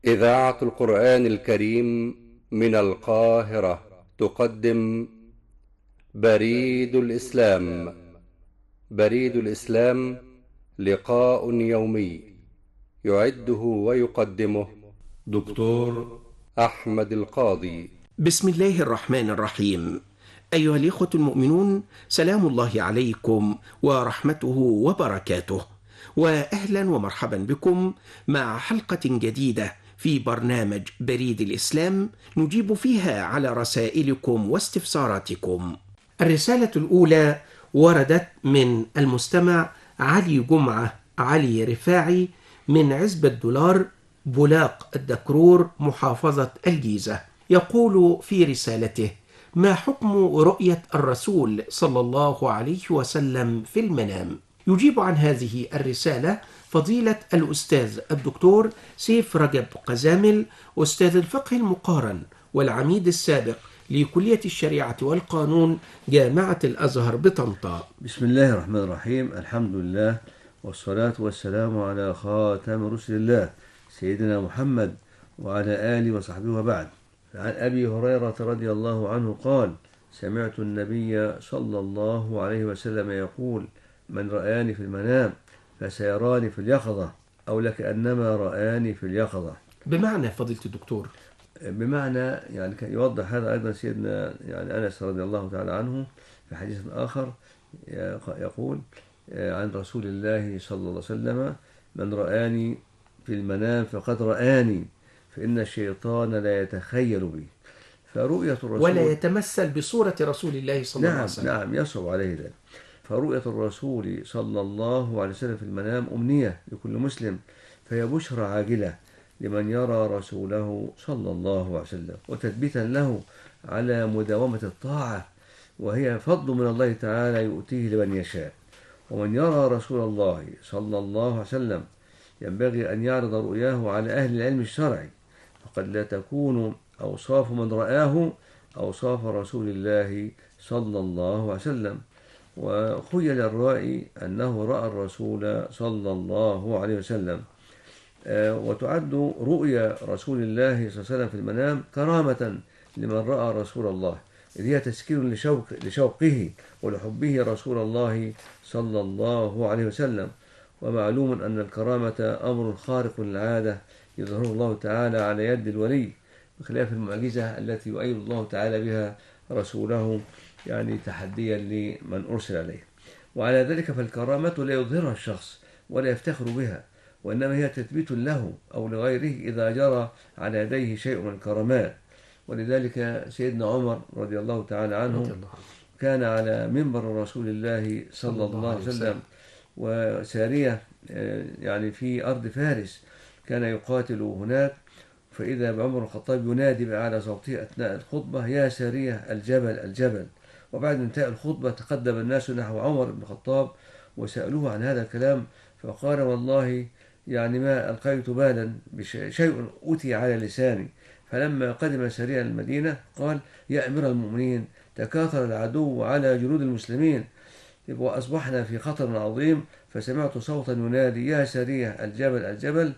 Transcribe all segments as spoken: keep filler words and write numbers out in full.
إذاعة القرآن الكريم من القاهرة تقدم بريد الإسلام. بريد الإسلام لقاء يومي يعده ويقدمه دكتور أحمد القاضي. بسم الله الرحمن الرحيم. أيها الإخوة المؤمنون، سلام الله عليكم ورحمته وبركاته، وأهلا ومرحبا بكم مع حلقة جديدة في برنامج بريد الإسلام نجيب فيها على رسائلكم واستفساراتكم. الرسالة الأولى وردت من المستمع علي جمعة علي رفاعي من عزب الدولار بولاق الدكرور محافظة الجيزة. يقول في رسالته: ما حكم رؤية الرسول صلى الله عليه وسلم في المنام؟ يجيب عن هذه الرسالة فضيلة الأستاذ الدكتور سيف رجب قزامل، أستاذ الفقه المقارن والعميد السابق لكلية الشريعة والقانون جامعة الأزهر بطنطا. بسم الله الرحمن الرحيم. الحمد لله والصلاة والسلام على خاتم رسل الله سيدنا محمد وعلى آله وصحبه وبعد. عن أبي هريرة رضي الله عنه قال: سمعت النبي صلى الله عليه وسلم يقول: من رآني في المنام فسيراني في اليقظة، أو لكأنما رآني في اليقظة. بمعنى فضيلة الدكتور؟ بمعنى يعني كان يوضح هذا أيضا سيدنا يعني أنس رضي الله تعالى عنه في حديث آخر يقول عن رسول الله صلى الله عليه وسلم: من رآني في المنام فقد رآني، فإن الشيطان لا يتخيل بي. فرؤية الرسول ولا يتمثل بصورة رسول الله صلى نعم الله عليه وسلم. نعم يصعب عليه ذلك. فرؤية الرسول صلى الله عليه وسلم في المنام أمنية لكل مسلم، فهي بشرى عاجلة لمن يرى رسوله صلى الله عليه وسلم، وتثبيتا له على مداومة الطاعة، وهي فضل من الله تعالى يؤتيه لمن يشاء. ومن يرى رسول الله صلى الله عليه وسلم ينبغي أن يعرض رؤياه على أهل العلم الشرعي، فقد لا تكون أوصاف من رآه أوصاف رسول الله صلى الله عليه وسلم. وخيل الرائي أنه رأى الرسول صلى الله عليه وسلم. وتعد رؤيا رسول الله صلى الله عليه وسلم في المنام كرامة لمن رأى رسول الله، إذ هي تسكير لشوق لشوقه ولحبه رسول الله صلى الله عليه وسلم. ومعلوم أن الكرامة أمر خارق للعادة يظهره الله تعالى على يد الولي، بخلاف المعجزة التي يؤيد الله تعالى بها رسوله يعني تحديا لمن أرسل عليه. وعلى ذلك فالكرامة لا يظهرها الشخص ولا يفتخر بها، وإنما هي تثبيت له أو لغيره إذا جرى على يديه شيء من الكرامات. ولذلك سيدنا عمر رضي الله تعالى عنه كان على منبر رسول الله صلى الله عليه وسلم وسارية يعني في أرض فارس، كان يقاتل هناك، فإذا بعمر الخطاب ينادي بأعلى صوته أثناء الخطبة: يا سارية الجبل الجبل. وبعد انتهاء الخطبة تقدم الناس نحو عمر بن الخطاب وسألوه عن هذا الكلام، فقال: والله يعني ما ألقيت بالا بشيء أتي على لساني. فلما قدم سريع المدينة قال: يا أمير المؤمنين، تكاثر العدو على جنود المسلمين وأصبحنا في خطر عظيم، فسمعت صوتا ينادي: يا سريع الجبل الجبل.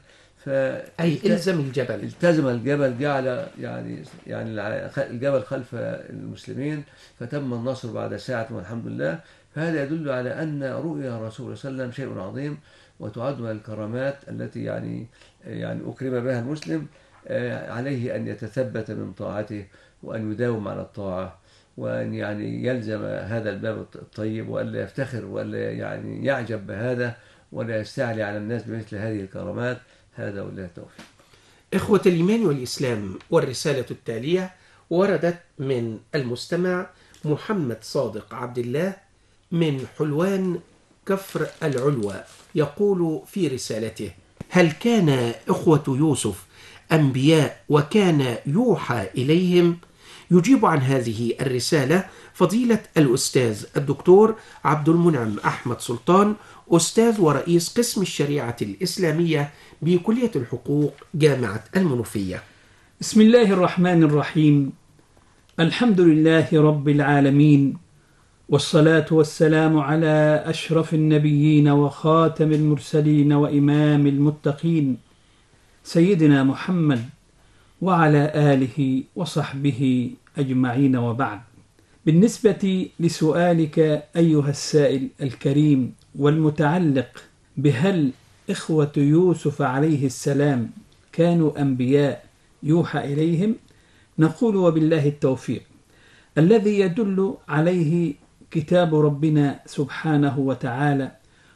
أي إلزم الجبل. التزم الجبل، جعل يعني يعني الجبل خلف المسلمين، فتم النصر بعد ساعة والحمد لله. فهذا يدل على أن رؤيا رسول صلى الله عليه وسلم شيء عظيم، وتعد من الكرامات التي يعني يعني أكرم بها المسلم. عليه أن يتثبت من طاعته وأن يداوم على الطاعة، وأن يعني يلزم هذا الباب الطيب، وألا يفتخر وألا يعني يعجب بهذا، ولا يستعلي على الناس بمثل هذه الكرامات. هذا والله التوفيق. إخوة الإيمان والإسلام، والرسالة التالية وردت من المستمع محمد صادق عبد الله من حلوان كفر العلوى. يقول في رسالته: هل كان إخوة يوسف أنبياء وكان يوحى إليهم؟ يجيب عن هذه الرسالة فضيلة الأستاذ الدكتور عبد المنعم أحمد سلطان، أستاذ ورئيس قسم الشريعة الإسلامية بكلية الحقوق جامعة المنوفية. بسم الله الرحمن الرحيم. الحمد لله رب العالمين، والصلاة والسلام على أشرف النبيين وخاتم المرسلين وإمام المتقين سيدنا محمد وعلى آله وصحبه أجمعين، وبعد. بالنسبة لسؤالك أيها السائل الكريم والمتعلق بهل إخوة يوسف عليه السلام كانوا أنبياء يوحى إليهم، نقول وبالله التوفيق. الذي يدل عليه كتاب ربنا سبحانه وتعالى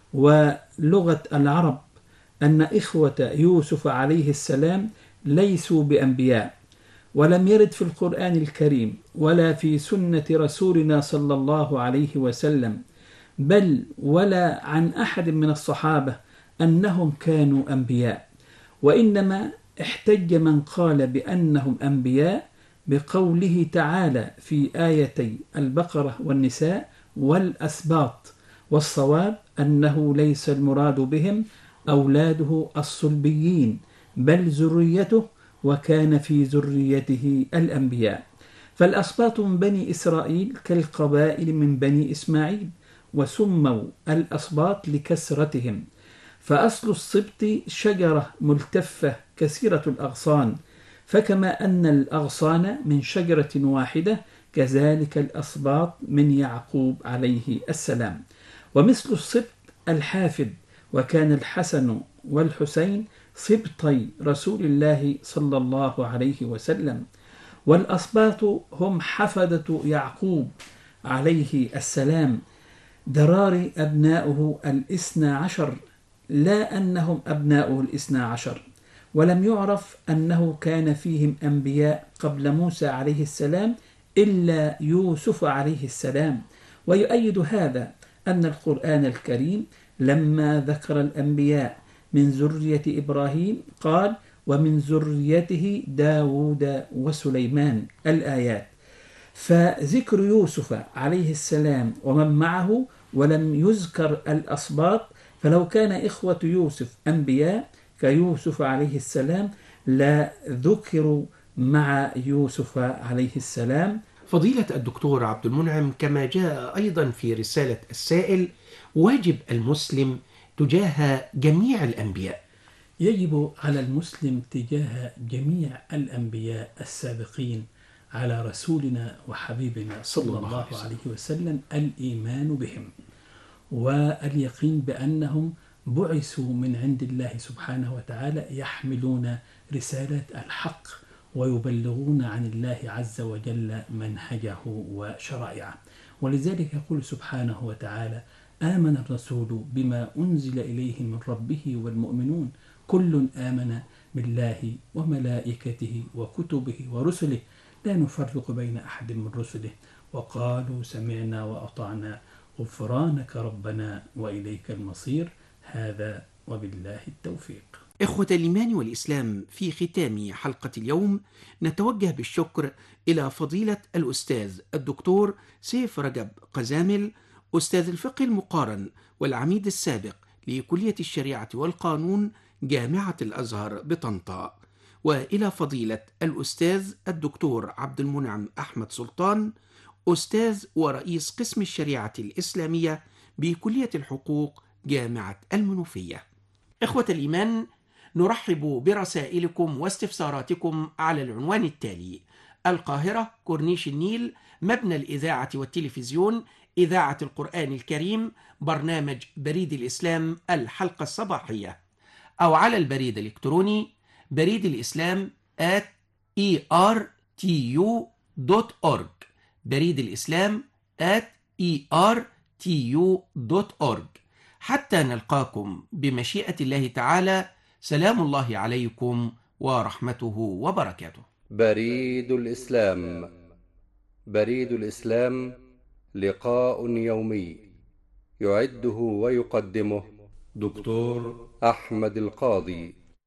ولغة العرب أن إخوة يوسف عليه السلام ليسوا بأنبياء، ولم يرد في القرآن الكريم ولا في سنة رسولنا صلى الله عليه وسلم، بل ولا عن أحد من الصحابة أنهم كانوا أنبياء، وإنما احتج من قال بأنهم أنبياء بقوله تعالى في آيتي البقرة والنساء والأسباط، والصواب أنه ليس المراد بهم أولاده الصلبيين بل ذريته، وكان في ذريته الأنبياء. فالأسباط من بني إسرائيل كالقبائل من بني إسماعيل، وسموا الأسباط لكثرتهم. فأصل السبط شجرة ملتفة كثيرة الأغصان، فكما أن الأغصان من شجرة واحدة كذلك الأسباط من يعقوب عليه السلام. ومثل السبط الحافد، وكان الحسن والحسين سبطي رسول الله صلى الله عليه وسلم. والأسباط هم حفدة يعقوب عليه السلام، درار أبناؤه الاثنى عشر، لا أنهم أبناؤه الاثنى عشر. ولم يعرف أنه كان فيهم أنبياء قبل موسى عليه السلام إلا يوسف عليه السلام. ويؤيد هذا أن القرآن الكريم لما ذكر الأنبياء من ذرية إبراهيم قال: ومن ذريته داود وسليمان، الآيات. فذكر يوسف عليه السلام ومن معه ولم يذكر الأسباط، فلو كان إخوة يوسف أنبياء كيوسف عليه السلام لا ذكروا مع يوسف عليه السلام. فضيلة الدكتور عبد المنعم، كما جاء أيضا في رسالة السائل، واجب المسلم تجاه جميع الأنبياء. يجب على المسلم تجاه جميع الأنبياء السابقين على رسولنا وحبيبنا صلى الله عليه وسلم الإيمان بهم، واليقين بأنهم بعثوا من عند الله سبحانه وتعالى يحملون رسالة الحق ويبلغون عن الله عز وجل منهجه وشرائعه. ولذلك يقول سبحانه وتعالى: آمن الرسول بما أنزل إليه من ربه والمؤمنون كل آمن بالله وملائكته وكتبه ورسله لا نفرق بين أحد من رسله وقالوا سمعنا وأطعنا غفرانك ربنا وإليك المصير. هذا وبالله التوفيق. إخوة الإيمان والإسلام، في ختام حلقة اليوم نتوجه بالشكر إلى فضيلة الأستاذ الدكتور سيف رجب قزامل، أستاذ الفقه المقارن والعميد السابق لكلية الشريعة والقانون جامعة الأزهر بطنطا، وإلى فضيلة الأستاذ الدكتور عبد المنعم أحمد سلطان، أستاذ ورئيس قسم الشريعة الإسلامية بكلية الحقوق جامعة المنوفية. إخوة الإيمان، نرحب برسائلكم واستفساراتكم على العنوان التالي: القاهرة، كورنيش النيل، مبنى الإذاعة والتلفزيون، إذاعة القرآن الكريم، برنامج بريد الإسلام الحلقة الصباحية، أو على البريد الإلكتروني بريد الإسلام at e r t u dot org، بريد الإسلام at e r t u dot org. حتى نلقاكم بمشيئة الله تعالى، سلام الله عليكم ورحمته وبركاته. بريد الإسلام. بريد الإسلام لقاء يومي يعده ويقدمه دكتور أحمد القاضي.